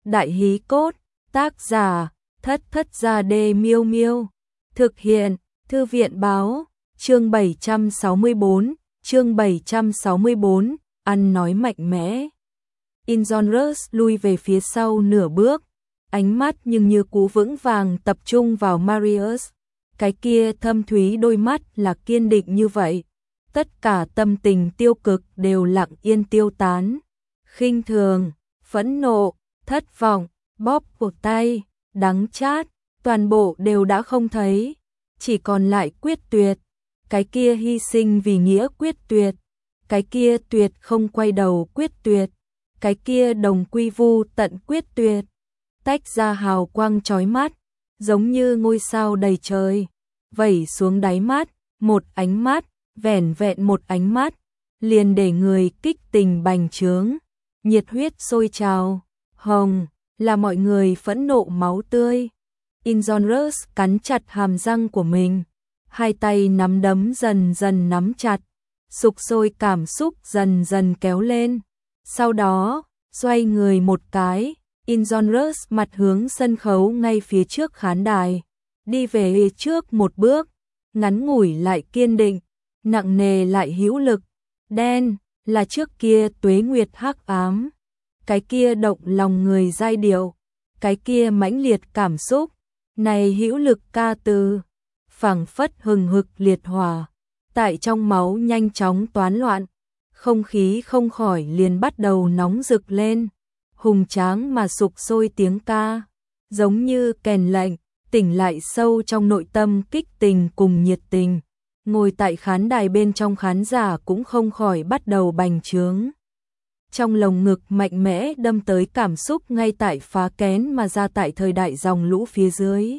Đại hí cốt, tác giả, Thất Thất Gia Đê Miêu Miêu. Thực hiện, Thư viện báo, chương 764, chương 764, ăn nói mạnh mẽ. Injonrus lui về phía sau nửa bước, ánh mắt nhưng như cú vững vàng tập trung vào Marius. Cái kia thâm thúy đôi mắt là kiên định như vậy. Tất cả tâm tình tiêu cực đều lặng yên tiêu tán. Khinh thường, phẫn nộ, thất vọng, bóp cổ tay, đắng chát, toàn bộ đều đã không thấy. Chỉ còn lại quyết tuyệt. Cái kia hy sinh vì nghĩa quyết tuyệt. Cái kia tuyệt không quay đầu quyết tuyệt. Cái kia đồng quy vu tận quyết tuyệt. Tách ra hào quang chói mắt, giống như ngôi sao đầy trời, vẩy xuống đáy mắt, một ánh mắt, vẻn vẹn một ánh mắt, liền để người kích tình bành trướng, nhiệt huyết sôi trào. Hồng là mọi người phẫn nộ máu tươi. Injonrus cắn chặt hàm răng của mình, hai tay nắm đấm dần dần nắm chặt, sục sôi cảm xúc dần dần kéo lên. Sau đó, xoay người một cái, Injonrus mặt hướng sân khấu ngay phía trước khán đài, đi về trước một bước, ngắn ngủi lại kiên định, nặng nề lại hữu lực. Đen là trước kia tuế nguyệt hắc ám, cái kia động lòng người giai điệu, cái kia mãnh liệt cảm xúc, này hữu lực ca từ, phảng phất hừng hực liệt hỏa, tại trong máu nhanh chóng toán loạn, không khí không khỏi liền bắt đầu nóng rực lên. Hùng tráng mà sục sôi tiếng ca, giống như kèn lệnh, tỉnh lại sâu trong nội tâm kích tình cùng nhiệt tình. Ngồi tại khán đài bên trong khán giả cũng không khỏi bắt đầu bành trướng. Trong lồng ngực mạnh mẽ đâm tới cảm xúc ngay tại phá kén mà ra tại thời đại dòng lũ phía dưới.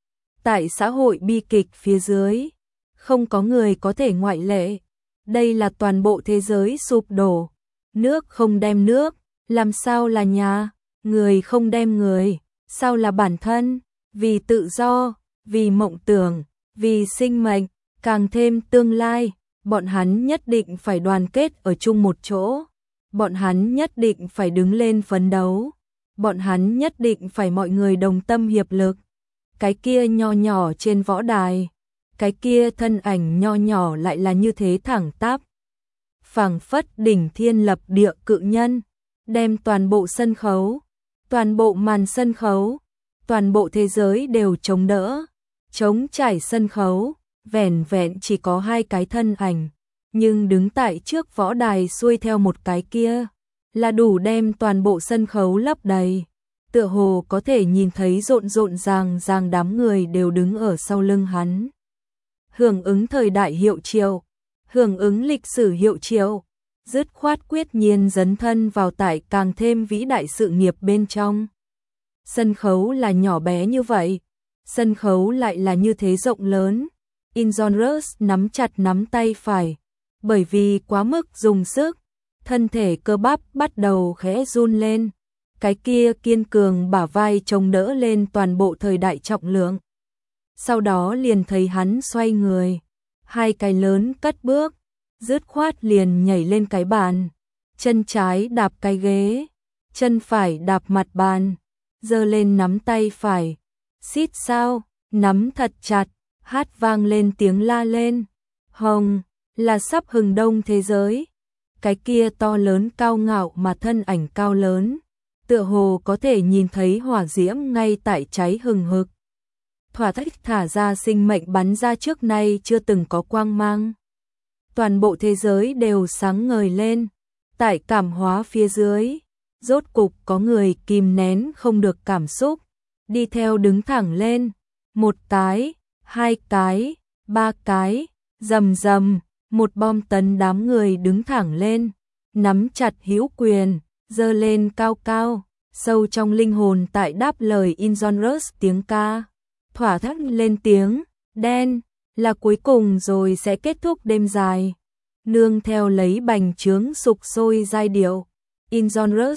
Tại xã hội bi kịch phía dưới, không có người có thể ngoại lệ. Đây là toàn bộ thế giới sụp đổ. Nước không đem nước, làm sao là nhà, người không đem người, sao là bản thân, vì tự do, vì mộng tưởng, vì sinh mệnh, càng thêm tương lai, bọn hắn nhất định phải đoàn kết ở chung một chỗ, bọn hắn nhất định phải đứng lên phấn đấu, bọn hắn nhất định phải mọi người đồng tâm hiệp lực. Cái kia nho nhỏ trên võ đài, cái kia thân ảnh nho nhỏ lại là như thế thẳng tắp, phảng phất đỉnh thiên lập địa cự nhân, đem toàn bộ sân khấu, toàn bộ màn sân khấu, toàn bộ thế giới đều chống đỡ. Trống trải sân khấu, vẻn vẹn chỉ có hai cái thân ảnh, nhưng đứng tại trước võ đài xuôi theo một cái kia, là đủ đem toàn bộ sân khấu lấp đầy. Tựa hồ có thể nhìn thấy rộn rộn ràng đám người đều đứng ở sau lưng hắn. Hưởng ứng thời đại hiệu triệu, hưởng ứng lịch sử hiệu triệu, dứt khoát quyết nhiên dấn thân vào tại càng thêm vĩ đại sự nghiệp bên trong. Sân khấu là nhỏ bé như vậy, sân khấu lại là như thế rộng lớn. Injonrus nắm chặt nắm tay phải, bởi vì quá mức dùng sức, thân thể cơ bắp bắt đầu khẽ run lên. Cái kia kiên cường bả vai chống đỡ lên toàn bộ thời đại trọng lượng. Sau đó liền thấy hắn xoay người, hai cái lớn cất bước, dứt khoát liền nhảy lên cái bàn, chân trái đạp cái ghế, chân phải đạp mặt bàn, giơ lên nắm tay phải, xít sao, nắm thật chặt, hát vang lên tiếng la lên. Hồng là sắp hừng đông thế giới. Cái kia to lớn cao ngạo mà thân ảnh cao lớn, tựa hồ có thể nhìn thấy hỏa diễm ngay tại cháy hừng hực. Thỏa thích thả ra sinh mệnh bắn ra trước nay chưa từng có quang mang. Toàn bộ thế giới đều sáng ngời lên. Tại cảm hóa phía dưới, rốt cục có người kìm nén không được cảm xúc, đi theo đứng thẳng lên. Một cái, hai cái, ba cái, rầm rầm, một bom tấn đám người đứng thẳng lên, nắm chặt hữu quyền, giơ lên cao cao, sâu trong linh hồn tại đáp lời Injonrus tiếng ca. Thỏa thích lên tiếng, đen, là cuối cùng rồi sẽ kết thúc đêm dài. Nương theo lấy bành trướng sục sôi giai điệu, Injonrus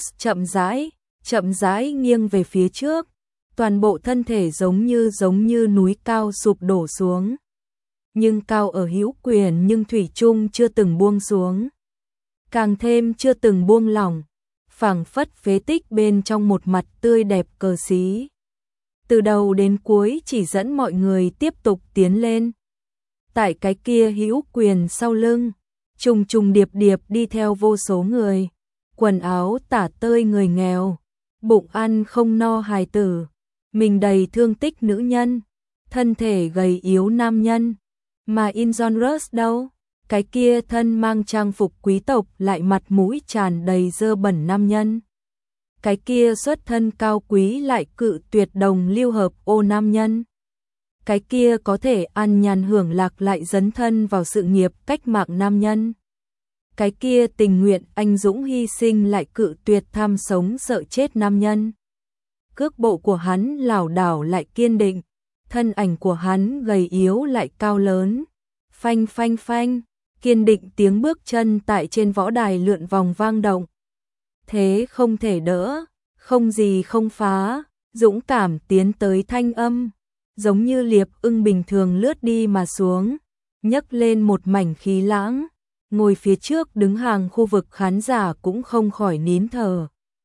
chậm rãi nghiêng về phía trước, toàn bộ thân thể giống như núi cao sụp đổ xuống. Nhưng cao ở hữu quyền nhưng thủy chung chưa từng buông xuống, càng thêm chưa từng buông lỏng, phảng phất phế tích bên trong một mặt tươi đẹp cờ xí. Từ đầu đến cuối chỉ dẫn mọi người tiếp tục tiến lên. Tại cái kia hữu quyền sau lưng, trùng trùng điệp điệp đi theo vô số người, quần áo tả tơi người nghèo, bụng ăn không no hài tử, mình đầy thương tích nữ nhân, thân thể gầy yếu nam nhân. Mà Injonrus đâu? Cái kia thân mang trang phục quý tộc lại mặt mũi tràn đầy dơ bẩn nam nhân. Cái kia xuất thân cao quý lại cự tuyệt đồng lưu hợp ô nam nhân. Cái kia có thể ăn nhàn hưởng lạc lại dấn thân vào sự nghiệp cách mạng nam nhân. Cái kia tình nguyện anh dũng hy sinh lại cự tuyệt tham sống sợ chết nam nhân. Cước bộ của hắn lảo đảo lại kiên định, thân ảnh của hắn gầy yếu lại cao lớn. Phanh phanh phanh, kiên định tiếng bước chân tại trên võ đài lượn vòng vang động. Thế không thể đỡ, không gì không phá, dũng cảm tiến tới thanh âm, giống như liệp ưng bình thường lướt đi mà xuống, nhấc lên một mảnh khí lãng, ngồi phía trước đứng hàng khu vực khán giả cũng không khỏi nín thở.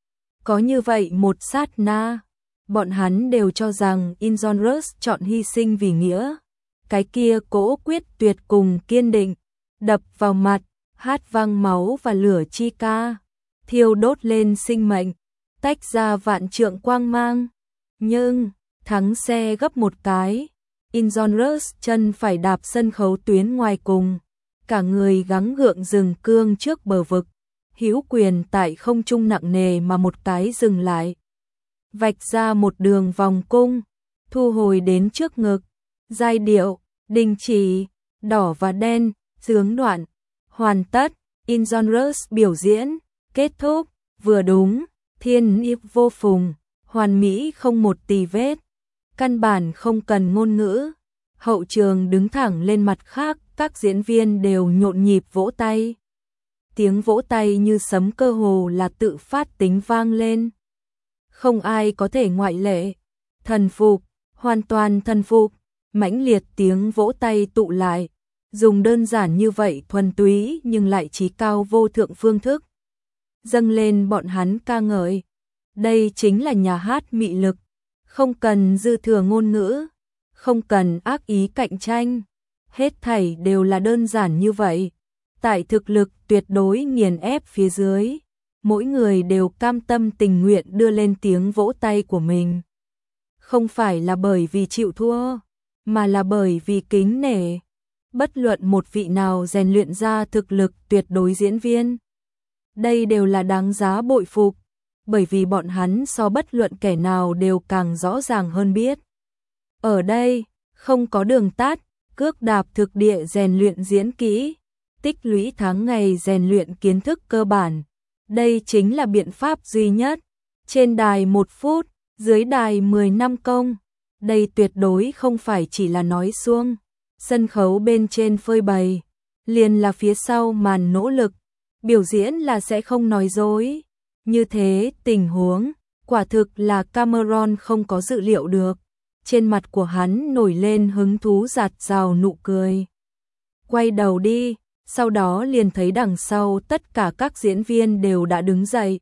Có như vậy một sát na, bọn hắn đều cho rằng Injonrus chọn hy sinh vì nghĩa. Cái kia cố quyết tuyệt cùng kiên định, đập vào mặt, hát vang máu và lửa chi ca, thiêu đốt lên sinh mệnh, tách ra vạn trượng quang mang. Nhưng, thắng xe gấp một cái, Injonrus chân phải đạp sân khấu tuyến ngoài cùng, cả người gắng gượng dừng cương trước bờ vực, hữu quyền tại không trung nặng nề mà một cái dừng lại. Vạch ra một đường vòng cung, thu hồi đến trước ngực, giai điệu, đình chỉ, đỏ và đen, dướng đoạn, hoàn tất, Injonrus biểu diễn, kết thúc, vừa đúng, thiên ý vô phùng, hoàn mỹ không một tì vết, căn bản không cần ngôn ngữ. Hậu trường đứng thẳng lên mặt khác, các diễn viên đều nhộn nhịp vỗ tay. Tiếng vỗ tay như sấm cơ hồ là tự phát tính vang lên. Không ai có thể ngoại lệ. Thần phục, hoàn toàn thần phục, mãnh liệt tiếng vỗ tay tụ lại, dùng đơn giản như vậy thuần túy nhưng lại chí cao vô thượng phương thức. Dâng lên bọn hắn ca ngợi. Đây chính là nhà hát mị lực, không cần dư thừa ngôn ngữ, không cần ác ý cạnh tranh, hết thảy đều là đơn giản như vậy. Tại thực lực tuyệt đối nghiền ép phía dưới, mỗi người đều cam tâm tình nguyện đưa lên tiếng vỗ tay của mình. Không phải là bởi vì chịu thua, mà là bởi vì kính nể. Bất luận một vị nào rèn luyện ra thực lực tuyệt đối diễn viên, đây đều là đáng giá bội phục, bởi vì bọn hắn so bất luận kẻ nào đều càng rõ ràng hơn biết. Ở đây, không có đường tắt, cước đạp thực địa rèn luyện diễn kỹ, tích lũy tháng ngày rèn luyện kiến thức cơ bản. Đây chính là biện pháp duy nhất. Trên đài 1 phút, dưới đài 10 năm công. Đây tuyệt đối không phải chỉ là nói suông. Sân khấu bên trên phơi bày, liền là phía sau màn nỗ lực. Biểu diễn là sẽ không nói dối. Như thế tình huống, quả thực là Cameron không có dự liệu được. Trên mặt của hắn nổi lên hứng thú rạt rào nụ cười. Quay đầu đi, sau đó liền thấy đằng sau tất cả các diễn viên đều đã đứng dậy.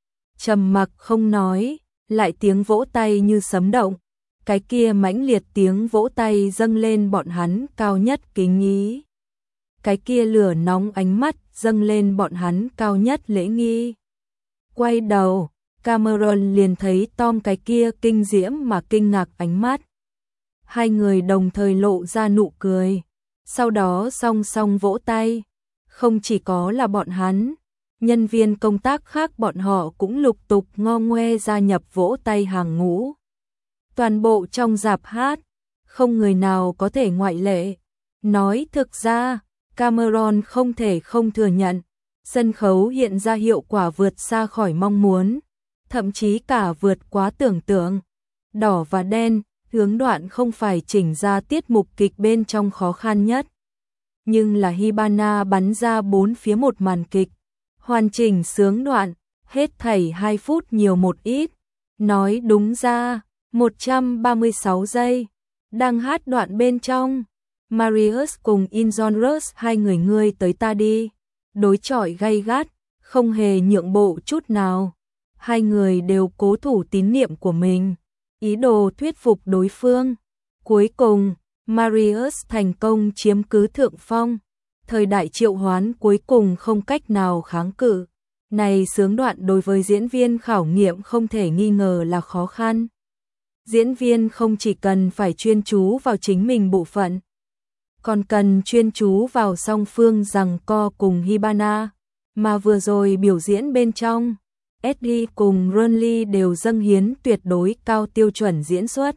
Trầm mặc không nói, lại tiếng vỗ tay như sấm động. Cái kia mãnh liệt tiếng vỗ tay dâng lên bọn hắn cao nhất kính ý. Cái kia lửa nóng ánh mắt dâng lên bọn hắn cao nhất lễ nghi. Quay đầu, Cameron liền thấy Tom cái kia kinh diễm mà kinh ngạc ánh mắt. Hai người đồng thời lộ ra nụ cười, sau đó song song vỗ tay. Không chỉ có là bọn hắn, nhân viên công tác khác bọn họ cũng lục tục ngo ngoe gia nhập vỗ tay hàng ngũ. Toàn bộ trong rạp hát, không người nào có thể ngoại lệ. Nói thực ra, Cameron không thể không thừa nhận, sân khấu hiện ra hiệu quả vượt xa khỏi mong muốn, thậm chí cả vượt quá tưởng tượng. Đỏ và đen, hướng đoạn không phải chỉnh ra tiết mục kịch bên trong khó khăn nhất. Nhưng là Hibana bắn ra 4 phía một màn kịch, hoàn chỉnh sướng đoạn, hết thảy 2 phút nhiều một ít. Nói đúng ra, 136 giây, đang hát đoạn bên trong. Marius cùng Injonrus hai người ngươi tới ta đi, đối chọi gay gắt, không hề nhượng bộ chút nào. Hai người đều cố thủ tín niệm của mình, ý đồ thuyết phục đối phương. Cuối cùng, Marius thành công chiếm cứ thượng phong. Thời đại triệu hoán cuối cùng không cách nào kháng cự. Này sướng đoạn đối với diễn viên khảo nghiệm không thể nghi ngờ là khó khăn. Diễn viên không chỉ cần phải chuyên chú vào chính mình bộ phận, còn cần chuyên chú vào song phương giằng co cùng Hibana, mà vừa rồi biểu diễn bên trong, Eddie cùng Ronly đều dâng hiến tuyệt đối cao tiêu chuẩn diễn xuất.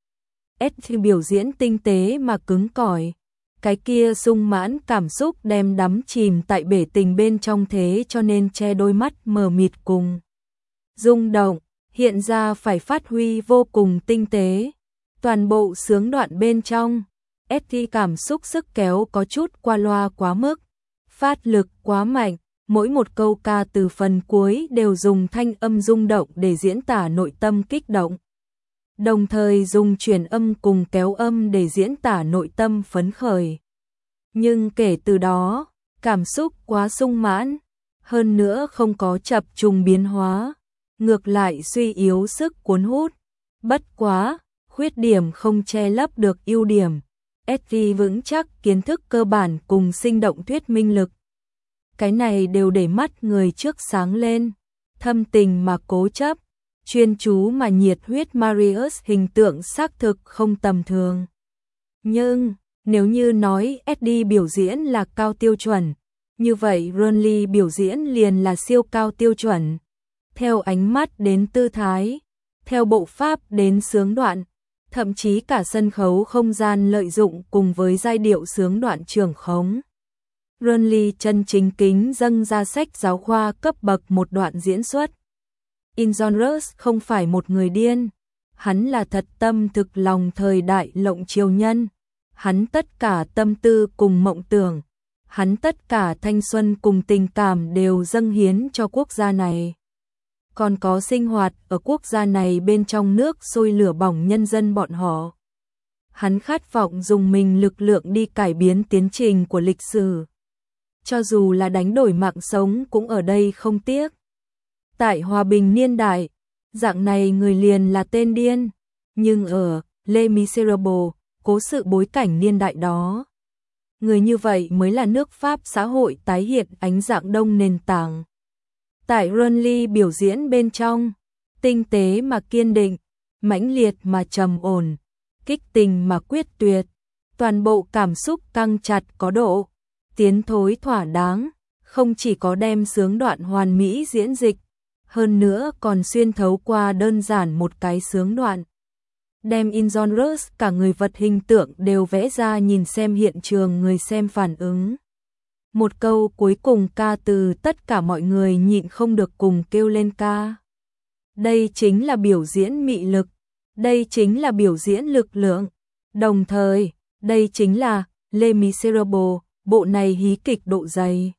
Eddie biểu diễn tinh tế mà cứng cỏi, cái kia sung mãn cảm xúc đem đắm chìm tại bể tình bên trong, thế cho nên che đôi mắt mờ mịt cùng rung động, hiện ra phải phát huy vô cùng tinh tế. Toàn bộ sướng đoạn bên trong, Eddie cảm xúc sức kéo có chút qua loa quá mức, phát lực quá mạnh, mỗi một câu ca từ phần cuối đều dùng thanh âm rung động để diễn tả nội tâm kích động, đồng thời dùng truyền âm cùng kéo âm để diễn tả nội tâm phấn khởi. Nhưng kể từ đó, cảm xúc quá sung mãn, hơn nữa không có chập trùng biến hóa, ngược lại suy yếu sức cuốn hút. Bất quá, khuyết điểm không che lấp được ưu điểm. Eddie vững chắc kiến thức cơ bản cùng sinh động thuyết minh lực. Cái này đều để mắt người trước sáng lên, thâm tình mà cố chấp, chuyên chú mà nhiệt huyết. Marius hình tượng xác thực không tầm thường. Nhưng, nếu như nói Eddie biểu diễn là cao tiêu chuẩn, như vậy Ronly biểu diễn liền là siêu cao tiêu chuẩn. Theo ánh mắt đến tư thái, theo bộ pháp đến sướng đoạn, thậm chí cả sân khấu không gian lợi dụng cùng với giai điệu sướng đoạn trưởng khống. Ronly chân chính kính dâng ra sách giáo khoa cấp bậc một đoạn diễn xuất. Injonrus không phải một người điên, hắn là thật tâm thực lòng thời đại lộng triều nhân. Hắn tất cả tâm tư cùng mộng tưởng, hắn tất cả thanh xuân cùng tình cảm đều dâng hiến cho quốc gia này. Còn có sinh hoạt ở quốc gia này bên trong nước sôi lửa bỏng nhân dân bọn họ. Hắn khát vọng dùng mình lực lượng đi cải biến tiến trình của lịch sử. Cho dù là đánh đổi mạng sống cũng ở đây không tiếc. Tại hòa bình niên đại, dạng này người liền là tên điên. Nhưng ở Les Miserables, cố sự bối cảnh niên đại đó, người như vậy mới là nước Pháp xã hội tái hiện ánh dạng đông nền tảng. Tại Ronly biểu diễn bên trong, tinh tế mà kiên định, mãnh liệt mà trầm ổn, kích tình mà quyết tuyệt, toàn bộ cảm xúc căng chặt có độ, tiến thối thỏa đáng, không chỉ có đem sướng đoạn hoàn mỹ diễn dịch, hơn nữa còn xuyên thấu qua đơn giản một cái sướng đoạn. Đem Injonrus cả người vật hình tượng đều vẽ ra, nhìn xem hiện trường người xem phản ứng. Một câu cuối cùng ca từ tất cả mọi người nhịn không được cùng kêu lên ca. Đây chính là biểu diễn mị lực, đây chính là biểu diễn lực lượng, đồng thời, đây chính là Les Miserables, bộ này hí kịch độ dày.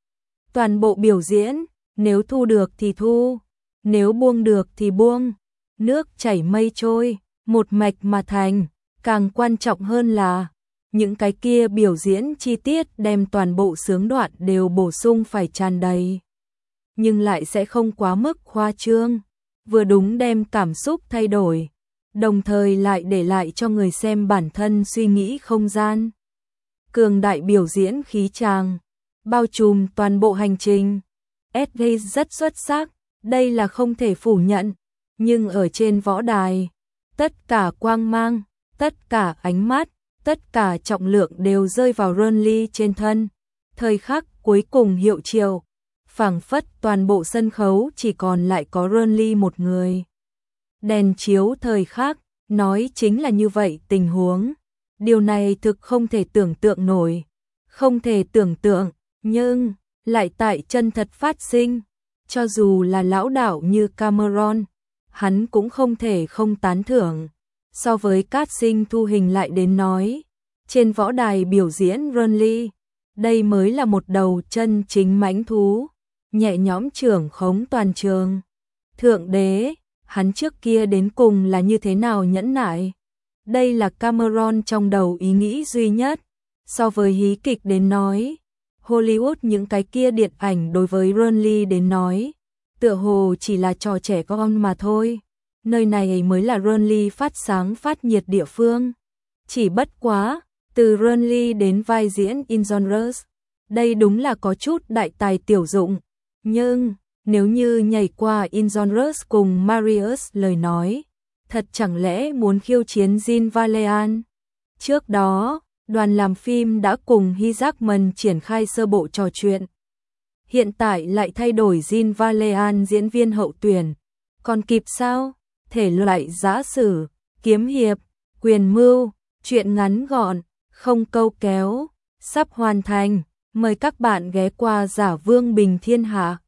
Toàn bộ biểu diễn, nếu thu được thì thu, nếu buông được thì buông, nước chảy mây trôi, một mạch mà thành, càng quan trọng hơn là những cái kia biểu diễn chi tiết đem toàn bộ sướng đoạn đều bổ sung phải tràn đầy. Nhưng lại sẽ không quá mức khoa trương, vừa đúng đem cảm xúc thay đổi, đồng thời lại để lại cho người xem bản thân suy nghĩ không gian. Cường đại biểu diễn khí tràng, bao trùm toàn bộ hành trình. Eddie rất xuất sắc, đây là không thể phủ nhận, nhưng ở trên võ đài, tất cả quang mang, tất cả ánh mắt, tất cả trọng lượng đều rơi vào Ronly trên thân. Thời khắc cuối cùng hiệu triệu, phảng phất toàn bộ sân khấu chỉ còn lại có Ronly một người. Đèn chiếu thời khắc, nói chính là như vậy tình huống. Điều này thực không thể tưởng tượng nổi, không thể tưởng tượng, nhưng lại tại chân thật phát sinh. Cho dù là lão đạo như Cameron, hắn cũng không thể không tán thưởng. So với cát sinh thu hình lại đến nói, trên võ đài biểu diễn Ronly, đây mới là một đầu chân chính mãnh thú, nhẹ nhõm trưởng khống toàn trường. Thượng đế, hắn trước kia đến cùng là như thế nào nhẫn nại? Đây là Cameron trong đầu ý nghĩ duy nhất. So với hí kịch đến nói, Hollywood những cái kia điện ảnh đối với Ronly đến nói, tựa hồ chỉ là trò trẻ con mà thôi. Nơi này mới là Renly phát sáng phát nhiệt địa phương. Chỉ bất quá, từ Renly đến vai diễn Inzonrus, đây đúng là có chút đại tài tiểu dụng. Nhưng, nếu như nhảy qua Inzonrus cùng Marius lời nói, thật chẳng lẽ muốn khiêu chiến Jean Valjean? Trước đó, đoàn làm phim đã cùng Hugh Jackman triển khai sơ bộ trò chuyện. Hiện tại lại thay đổi Jean Valjean diễn viên hậu tuyển. Còn kịp sao? Thể loại giã sử, kiếm hiệp, quyền mưu, truyện ngắn gọn, không câu kéo, sắp hoàn thành. Mời các bạn ghé qua Giả Vương Bình Thiên Hạ.